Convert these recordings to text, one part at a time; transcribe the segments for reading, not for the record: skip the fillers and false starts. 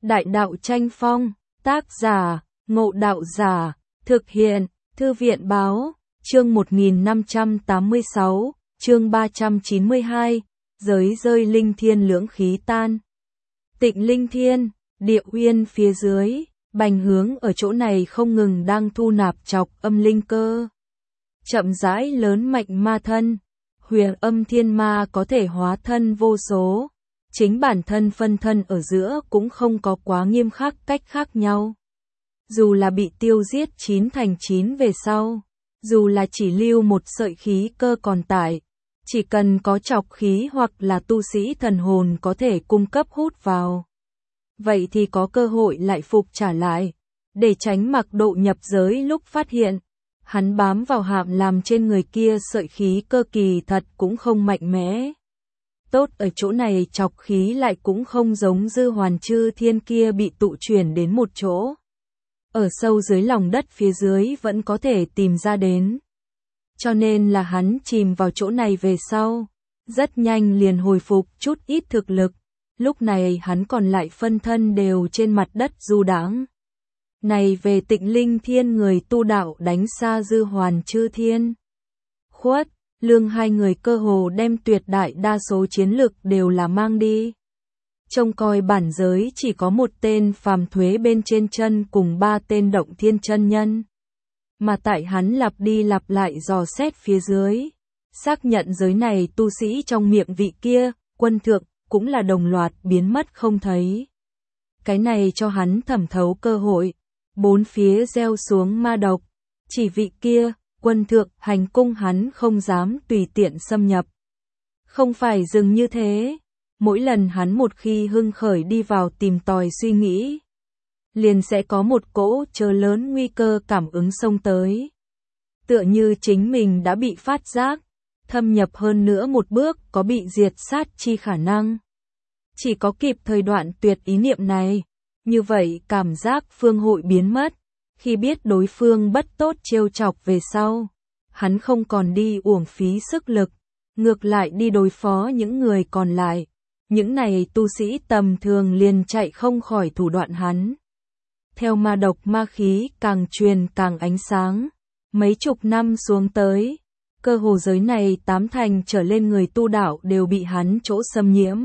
Đại đạo tranh phong, tác giả, Ngộ Đạo Giả, thực hiện, Thư viện báo, chương 1586, chương 392, giới rơi linh thiên lưỡng khí tan. Tịnh linh thiên, địa uyên phía dưới, bành hướng ở chỗ này không ngừng đang thu nạp chọc âm linh cơ. Chậm rãi lớn mạnh ma thân, huyền âm thiên ma có thể hóa thân vô số. Chính bản thân phân thân ở giữa cũng không có quá nghiêm khắc cách khác nhau. Dù là bị tiêu giết 9 thành 9 về sau, dù là chỉ lưu một sợi khí cơ còn tại, chỉ cần có chọc khí hoặc là tu sĩ thần hồn có thể cung cấp hút vào. Vậy thì có cơ hội lại phục trả lại, để tránh mặc độ nhập giới lúc phát hiện. Hắn bám vào hạm làm trên người kia sợi khí cơ kỳ thật cũng không mạnh mẽ. Tốt ở chỗ này chọc khí lại cũng không giống dư hoàn chư thiên kia bị tụ chuyển đến một chỗ. Ở sâu dưới lòng đất phía dưới vẫn có thể tìm ra đến. Cho nên là hắn chìm vào chỗ này về sau. Rất nhanh liền hồi phục chút ít thực lực. Lúc này hắn còn lại phân thân đều trên mặt đất du đãng. Này về Tịnh linh thiên người tu đạo đánh xa dư hoàn chư thiên. Khuất, Lương hai người cơ hồ đem tuyệt đại đa số chiến lực đều là mang đi. Trông coi bản giới chỉ có một tên phàm thuế bên trên chân cùng 3 tên động thiên chân nhân. Mà tại hắn lặp đi lặp lại dò xét phía dưới, xác nhận giới này tu sĩ trong miệng vị kia, quân thượng, cũng là đồng loạt biến mất không thấy. Cái này cho hắn thẩm thấu cơ hội, bốn phía gieo xuống ma độc, chỉ vị kia, quân thượng, hành cung hắn không dám tùy tiện xâm nhập. Không phải dừng như thế, mỗi lần hắn một khi hưng khởi đi vào tìm tòi suy nghĩ, liền sẽ có một cỗ chớ lớn nguy cơ cảm ứng xông tới. Tựa như chính mình đã bị phát giác, thâm nhập hơn nữa một bước có bị diệt sát chi khả năng. Chỉ có kịp thời đoạn tuyệt ý niệm này, như vậy cảm giác phương hội biến mất. Khi biết đối phương bất tốt trêu chọc về sau, hắn không còn đi uổng phí sức lực, ngược lại đi đối phó những người còn lại. Những này tu sĩ tầm thường liền chạy không khỏi thủ đoạn hắn. Theo ma độc ma khí càng truyền càng ánh sáng, mấy chục năm xuống tới, cơ hồ giới này 8 thành trở lên người tu đạo đều bị hắn chỗ xâm nhiễm.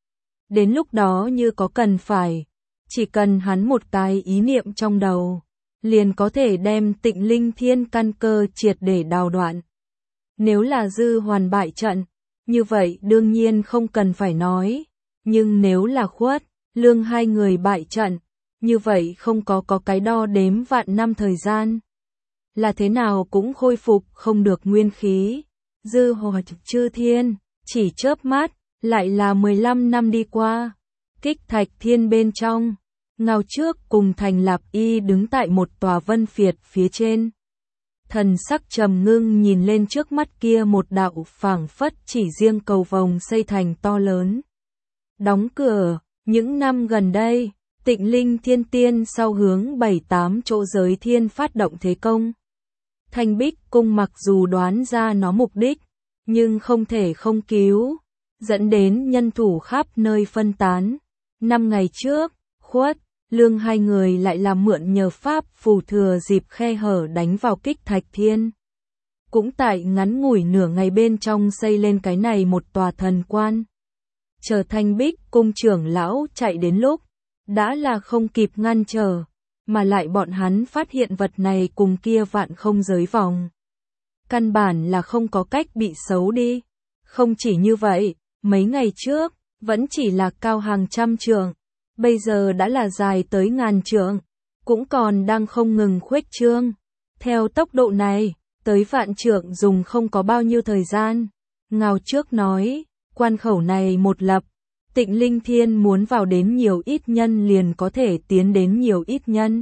Đến lúc đó như có cần phải, chỉ cần hắn một cái ý niệm trong đầu, liền có thể đem Tịnh linh thiên căn cơ triệt để đào đoạn. Nếu là dư hoàn bại trận, như vậy đương nhiên không cần phải nói, nhưng nếu là Khuất, Lương hai người bại trận, như vậy không có cái đo đếm vạn năm thời gian. Là thế nào cũng khôi phục không được nguyên khí. Dư hoàn chư thiên, chỉ chớp mắt, lại là 15 năm đi qua. Kích Thạch Thiên bên trong, Ngao Trước cùng Thành Lạp Y đứng tại một tòa vân phiệt phía trên. Thần sắc trầm ngưng nhìn lên trước mắt kia một đạo phảng phất chỉ riêng cầu vồng xây thành to lớn. Đóng cửa, những năm gần đây, Tịnh linh thiên tiên sau hướng 7-8 chỗ giới thiên phát động thế công. Thanh Bích cung mặc dù đoán ra nó mục đích, nhưng không thể không cứu, dẫn đến nhân thủ khắp nơi phân tán. 5 ngày trước, Khuất, Lương hai người lại làm mượn nhờ pháp phù thừa dịp khe hở đánh vào Kích Thạch Thiên. Cũng tại ngắn ngủi nửa ngày bên trong xây lên cái này một tòa thần quan. Chờ Thanh Bích cung trưởng lão chạy đến lúc, đã là không kịp ngăn trở, mà lại bọn hắn phát hiện vật này cùng kia vạn không giới vòng. Căn bản là không có cách bị xấu đi. Không chỉ như vậy, mấy ngày trước, vẫn chỉ là cao hàng trăm trượng. Bây giờ đã là dài tới ngàn trượng, cũng còn đang không ngừng khuếch trương. Theo tốc độ này, tới vạn trượng dùng không có bao nhiêu thời gian. Ngao Trước nói, quan khẩu này một lập, Tịnh linh thiên muốn vào đến nhiều ít nhân liền có thể tiến đến nhiều ít nhân.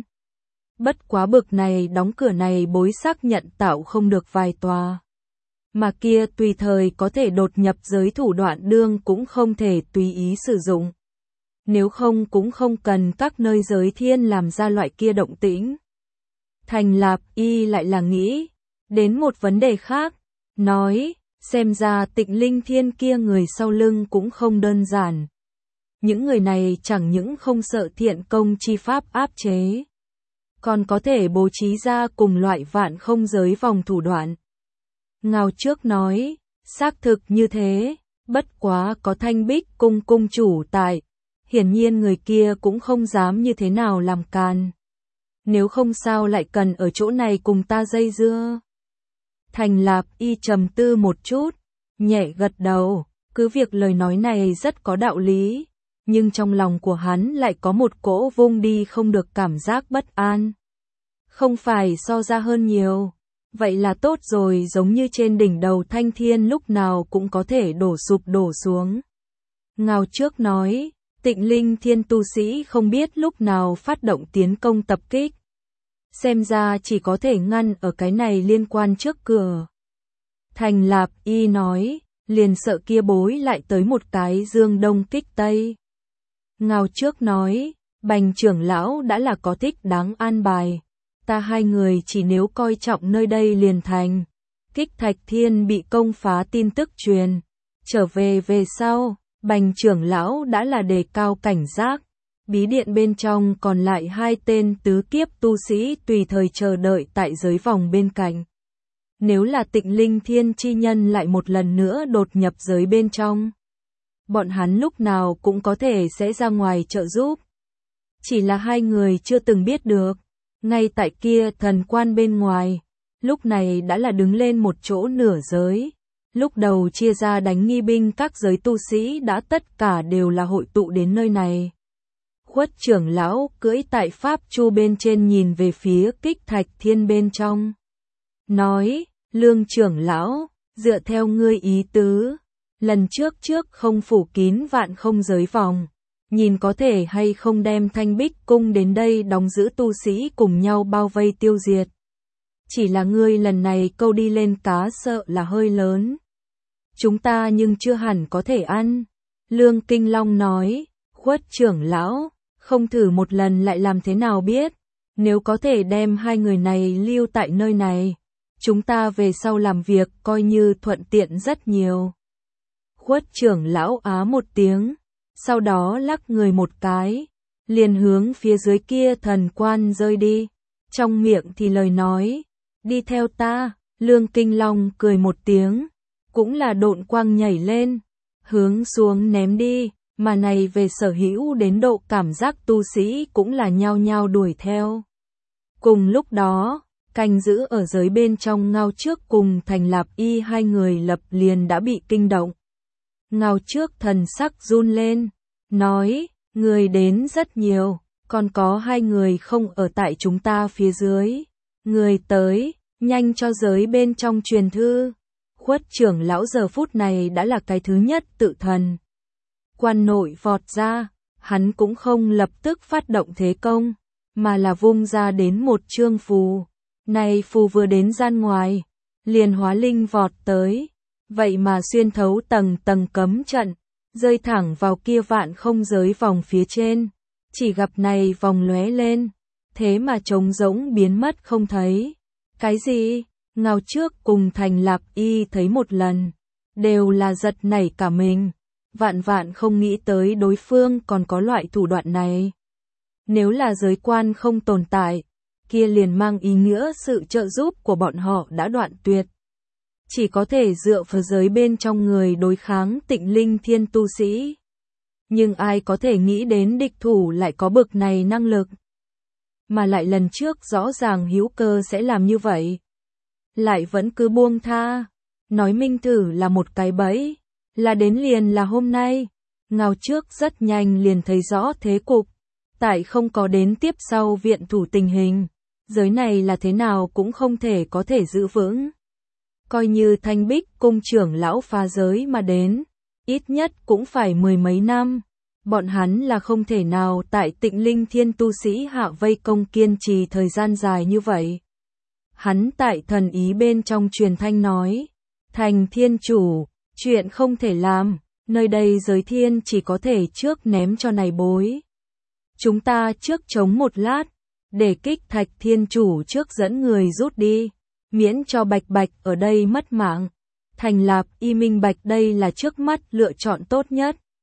Bất quá bực này đóng cửa này bối xác nhận tạo không được vài tòa. Mà kia tùy thời có thể đột nhập giới thủ đoạn đương cũng không thể tùy ý sử dụng. Nếu không cũng không cần các nơi giới thiên làm ra loại kia động tĩnh. Thành Lạp Y lại là nghĩ đến một vấn đề khác, nói, xem ra Tịnh linh thiên kia người sau lưng cũng không đơn giản. những người này chẳng những không sợ thiện công chi pháp áp chế, còn có thể bố trí ra cùng loại vạn không giới vòng thủ đoạn. Ngao Trước nói, xác thực như thế, bất quá có Thanh Bích cung cung chủ tại, hiển nhiên người kia cũng không dám như thế nào làm càn. Nếu không sao lại cần ở chỗ này cùng ta dây dưa. Thành Lạp Y trầm tư một chút, nhẹ gật đầu, cứ việc lời nói này rất có đạo lý, nhưng trong lòng của hắn lại có một cỗ vung đi không được cảm giác bất an. Không phải so ra hơn nhiều, vậy là tốt rồi, giống như trên đỉnh đầu Thanh Thiên lúc nào cũng có thể đổ sụp đổ xuống. Ngao Trước nói, Tịnh Linh Thiên tu sĩ không biết lúc nào phát động tiến công tập kích. Xem ra chỉ có thể ngăn ở cái này liên quan trước cửa. Thành Lạp Y nói, liền sợ kia bối lại tới một cái dương đông kích tây. Ngao Trước nói, Bành trưởng lão đã là có thích đáng an bài. Ta hai người chỉ nếu coi trọng nơi đây liền thành. Kích Thạch Thiên bị công phá tin tức truyền. Trở về sau, Bành trưởng lão đã là đề cao cảnh giác. Bí điện bên trong còn lại 2 tên tứ kiếp tu sĩ tùy thời chờ đợi tại giới vòng bên cạnh. Nếu là Tịnh Linh Thiên chi nhân lại một lần nữa đột nhập giới bên trong, bọn hắn lúc nào cũng có thể sẽ ra ngoài trợ giúp. Chỉ là hai người chưa từng biết được, ngay tại kia thần quan bên ngoài, lúc này đã là đứng lên một chỗ nửa giới. Lúc đầu chia ra đánh nghi binh các giới tu sĩ đã tất cả đều là hội tụ đến nơi này. Khuất trưởng lão cưỡi tại pháp chu bên trên nhìn về phía Kích Thạch Thiên bên trong. Nói, Lương trưởng lão, dựa theo ngươi ý tứ, lần trước không phủ kín vạn không giới vòng, nhìn có thể hay không đem Thanh Bích cung đến đây đóng giữ tu sĩ cùng nhau bao vây tiêu diệt. Chỉ là ngươi lần này câu đi lên cá sợ là hơi lớn. Chúng ta nhưng chưa hẳn có thể ăn. Lương Kinh Long nói, Khuất trưởng lão, không thử một lần lại làm thế nào biết. Nếu có thể đem hai người này lưu tại nơi này, chúng ta về sau làm việc coi như thuận tiện rất nhiều. Khuất trưởng lão á một tiếng, sau đó lắc người một cái, liền hướng phía dưới kia thần quan rơi đi. Trong miệng thì lời nói, đi theo ta. Lương Kinh Long cười một tiếng, cũng là độn quang nhảy lên, hướng xuống ném đi, mà này về sở hữu đến độ cảm giác tu sĩ cũng là nhao nhao đuổi theo. Cùng lúc đó, canh giữ ở giới bên trong Ngao Trước cùng Thành Lạp Y hai người lập liền đã bị kinh động. Ngao Trước thần sắc run lên, nói, người đến rất nhiều, còn có 2 người không ở tại chúng ta phía dưới. Người tới, nhanh cho giới bên trong truyền thư. Khuất trưởng lão giờ phút này đã là cái thứ nhất tự thần. Quan nội vọt ra, hắn cũng không lập tức phát động thế công, mà là vung ra đến một chương phù. Này phù vừa đến gian ngoài, liền hóa linh vọt tới, vậy mà xuyên thấu tầng tầng cấm trận, rơi thẳng vào kia vạn không giới vòng phía trên. Chỉ gặp này vòng lóe lên, thế mà trống rỗng biến mất không thấy. Cái gì? Ngao Trước cùng Thành Lạp Y thấy một lần, đều là giật nảy cả mình. Vạn không nghĩ tới đối phương còn có loại thủ đoạn này. Nếu là giới quan không tồn tại, kia liền mang ý nghĩa sự trợ giúp của bọn họ đã đoạn tuyệt. Chỉ có thể dựa vào giới bên trong người đối kháng Tịnh Linh Thiên tu sĩ. Nhưng ai có thể nghĩ đến địch thủ lại có bực này năng lực. Mà lại lần trước rõ ràng hữu cơ sẽ làm như vậy. Lại vẫn cứ buông tha. Nói minh thử là một cái bẫy. Là đến liền là hôm nay. Ngao Trước rất nhanh liền thấy rõ thế cục. Tại không có đến tiếp sau viện thủ tình hình. Giới này là thế nào cũng không thể có thể giữ vững. Coi như Thanh Bích cung trưởng lão phá giới mà đến, ít nhất cũng phải 10 mấy năm. Bọn hắn là không thể nào tại Tịnh Linh Thiên tu sĩ hạ vây công kiên trì thời gian dài như vậy. Hắn tại thần ý bên trong truyền thanh nói, Thành Thiên chủ, chuyện không thể làm, nơi đây giới thiên chỉ có thể trước ném cho này bối. Chúng ta trước chống một lát, để Kích Thạch Thiên chủ trước dẫn người rút đi, miễn cho Bạch Bạch ở đây mất mạng. Thành Lạp Y minh bạch đây là trước mắt lựa chọn tốt nhất.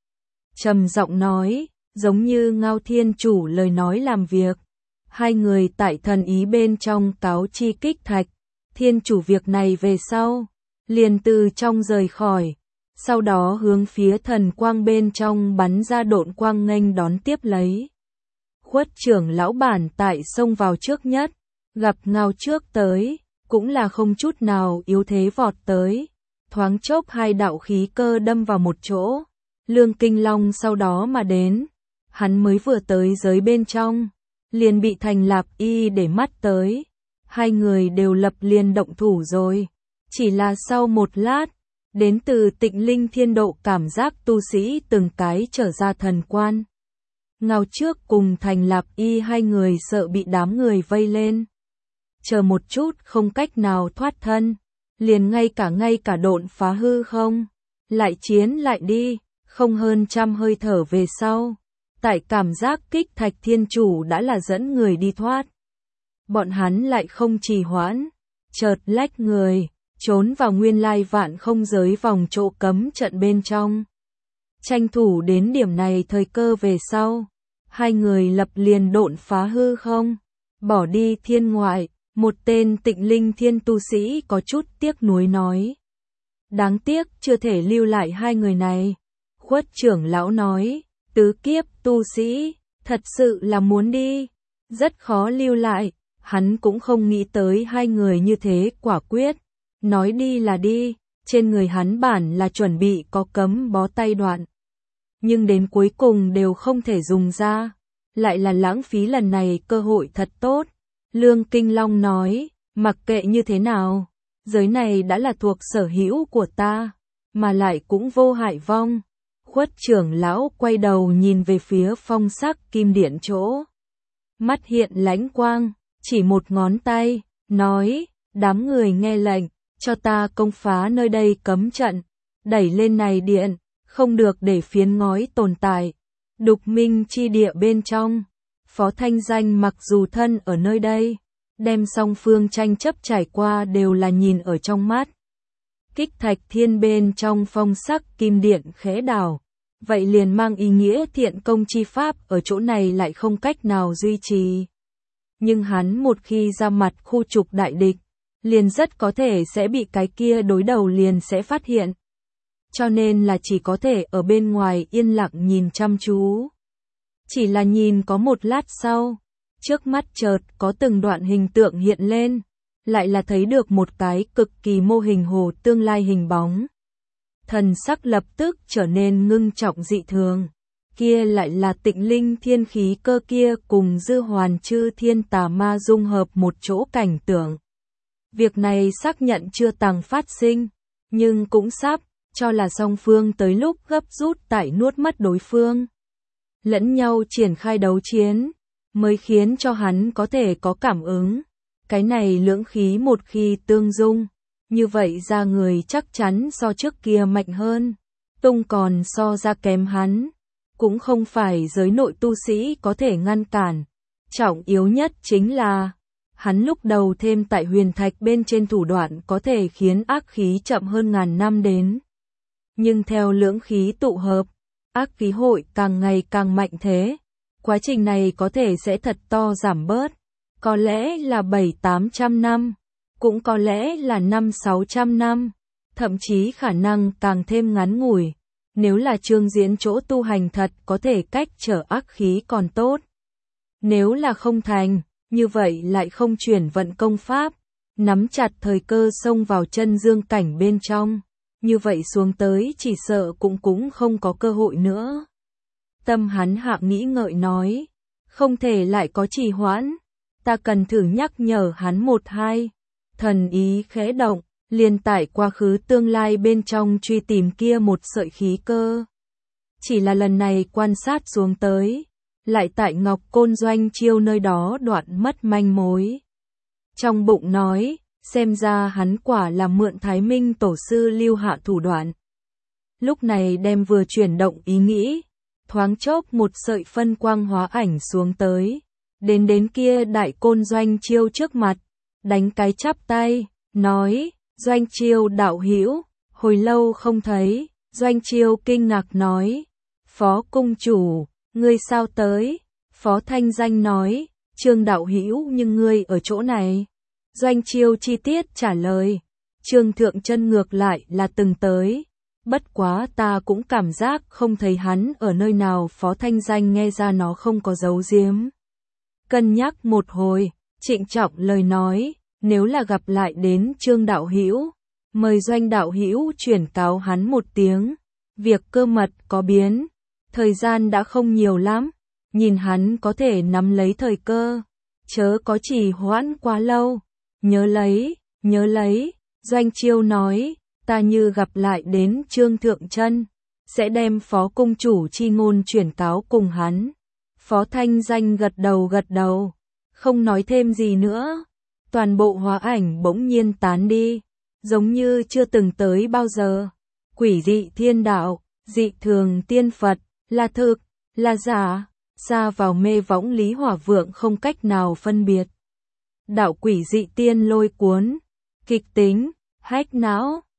trầm giọng nói, giống như Ngao Thiên Chủ lời nói làm việc. Hai người tại thần ý bên trong cáo chi Kích Thạch Thiên Chủ việc này về sau, liền từ trong rời khỏi, sau đó hướng phía thần quang bên trong bắn ra độn quang nghênh đón tiếp lấy. Khuất trưởng lão bản tại xông vào trước nhất, gặp Ngao trước tới, cũng là không chút nào yếu thế vọt tới, thoáng chốc hai đạo khí cơ đâm vào một chỗ, Lương Kinh Long sau đó mà đến, hắn mới vừa tới giới bên trong, liền bị Thành Lạp Y để mắt tới, hai người đều lập liền động thủ rồi, chỉ là sau một lát, đến từ Tịnh Linh Thiên Độ cảm giác tu sĩ từng cái trở ra thần quan. Ngao trước cùng Thành Lạp Y hai người sợ bị đám người vây lên. Chờ một chút không cách nào thoát thân, liền ngay cả độn phá hư không. Lại chiến lại đi, không hơn trăm hơi thở về sau. Tại cảm giác Kích Thạch Thiên Chủ đã là dẫn người đi thoát. Bọn hắn lại không trì hoãn, chợt lách người, trốn vào nguyên lai vạn không giới vòng chỗ cấm trận bên trong. Tranh thủ đến điểm này thời cơ về sau, hai người lập liền độn phá hư không, bỏ đi thiên ngoại, một tên Tịnh Linh Thiên tu sĩ có chút tiếc nuối nói. Đáng tiếc chưa thể lưu lại hai người này. Khuất trưởng lão nói, tứ kiếp tu sĩ, thật sự là muốn đi, rất khó lưu lại, hắn cũng không nghĩ tới hai người như thế quả quyết, nói đi là đi, trên người hắn bản là chuẩn bị có cấm bó tay đoạn. Nhưng đến cuối cùng đều không thể dùng ra, lại là lãng phí lần này cơ hội thật tốt. Lương Kinh Long nói, mặc kệ như thế nào, giới này đã là thuộc sở hữu của ta, mà lại cũng vô hại vong. Khuất trưởng lão quay đầu nhìn về phía phong sắc kim điện chỗ. Mắt hiện lãnh quang, chỉ một ngón tay, nói, đám người nghe lệnh, cho ta công phá nơi đây cấm trận, đẩy lên này điện, không được để phiến ngói tồn tại. Đục minh chi địa bên trong, Phó Thanh Danh mặc dù thân ở nơi đây, đem song phương tranh chấp trải qua đều là nhìn ở trong mắt. Kích Thạch Thiên bên trong phong sắc kim điện khẽ đảo, vậy liền mang ý nghĩa thiện công chi pháp ở chỗ này lại không cách nào duy trì. Nhưng hắn một khi ra mặt khu trục đại địch, liền rất có thể sẽ bị cái kia đối đầu liền sẽ phát hiện. Cho nên là chỉ có thể ở bên ngoài yên lặng nhìn chăm chú. Chỉ là nhìn có một lát sau, trước mắt chợt có từng đoạn hình tượng hiện lên, lại là thấy được một cái cực kỳ mô hình hồ tương lai hình bóng. Thần sắc lập tức trở nên ngưng trọng dị thường, kia lại là Tịnh Linh Thiên khí cơ kia cùng Dư Hoàn Chư Thiên tà ma dung hợp một chỗ cảnh tượng. Việc này xác nhận chưa từng phát sinh, nhưng cũng sắp, cho là song phương tới lúc gấp rút tại nuốt mất đối phương. Lẫn nhau triển khai đấu chiến, mới khiến cho hắn có thể có cảm ứng. Cái này lưỡng khí một khi tương dung, như vậy ra người chắc chắn so trước kia mạnh hơn. Tung còn so ra kém hắn, cũng không phải giới nội tu sĩ có thể ngăn cản. Trọng yếu nhất chính là, hắn lúc đầu thêm tại huyền thạch bên trên thủ đoạn có thể khiến ác khí chậm hơn ngàn năm đến. Nhưng theo lưỡng khí tụ hợp, ác khí hội càng ngày càng mạnh thế. Quá trình này có thể sẽ thật to giảm bớt. Có lẽ là 700-800 năm, cũng có lẽ là 500-600 năm, thậm chí khả năng càng thêm ngắn ngủi. Nếu là Trương Diễn chỗ tu hành thật có thể cách trở ác khí còn tốt. Nếu là không thành, như vậy lại không chuyển vận công pháp, nắm chặt thời cơ xông vào chân dương cảnh bên trong. Như vậy xuống tới chỉ sợ cũng không có cơ hội nữa. Tâm hắn hạ nghĩ ngợi nói, không thể lại có trì hoãn, ta cần thử nhắc nhở hắn một hai. Thần ý khẽ động, liền tải quá khứ tương lai bên trong truy tìm kia một sợi khí cơ. Chỉ là lần này quan sát xuống tới, lại tại Ngọc Côn Doanh Chiêu nơi đó đoạn mất manh mối. Trong bụng nói, xem ra hắn quả là mượn Thái Minh tổ sư lưu hạ thủ đoạn. Lúc này đem vừa chuyển động ý nghĩ, thoáng chốc một sợi phân quang hóa ảnh xuống tới, đến kia Đại Côn Doanh Chiêu trước mặt, đánh cái chắp tay, nói, Doanh Chiêu đạo hữu, hồi lâu không thấy. Doanh Chiêu kinh ngạc nói, Phó cung chủ, ngươi sao tới? Phó Thanh Danh nói, Trương đạo hữu nhưng ngươi ở chỗ này. Doanh Chiêu chi tiết trả lời, Trương Thượng Chân ngược lại là từng tới. Bất quá ta cũng cảm giác không thấy hắn ở nơi nào. Phó Thanh Danh nghe ra nó không có giấu giếm. Cân nhắc một hồi, trịnh trọng lời nói, nếu là gặp lại đến Trương đạo hữu, mời Doanh đạo hữu chuyển cáo hắn một tiếng. Việc cơ mật có biến, thời gian đã không nhiều lắm, nhìn hắn có thể nắm lấy thời cơ, chớ có trì hoãn quá lâu. Nhớ lấy, Doanh Chiêu nói, ta như gặp lại đến Trương Thượng Chân, sẽ đem Phó cung chủ chi ngôn chuyển cáo cùng hắn. Phó Thanh Danh gật đầu, không nói thêm gì nữa. Toàn bộ hóa ảnh bỗng nhiên tán đi, giống như chưa từng tới bao giờ. Quỷ dị thiên đạo, dị thường tiên Phật, là thực, là giả, xa vào mê võng Lý Hỏa Vượng không cách nào phân biệt. Đạo quỷ dị tiên lôi cuốn, kịch tính, hách não.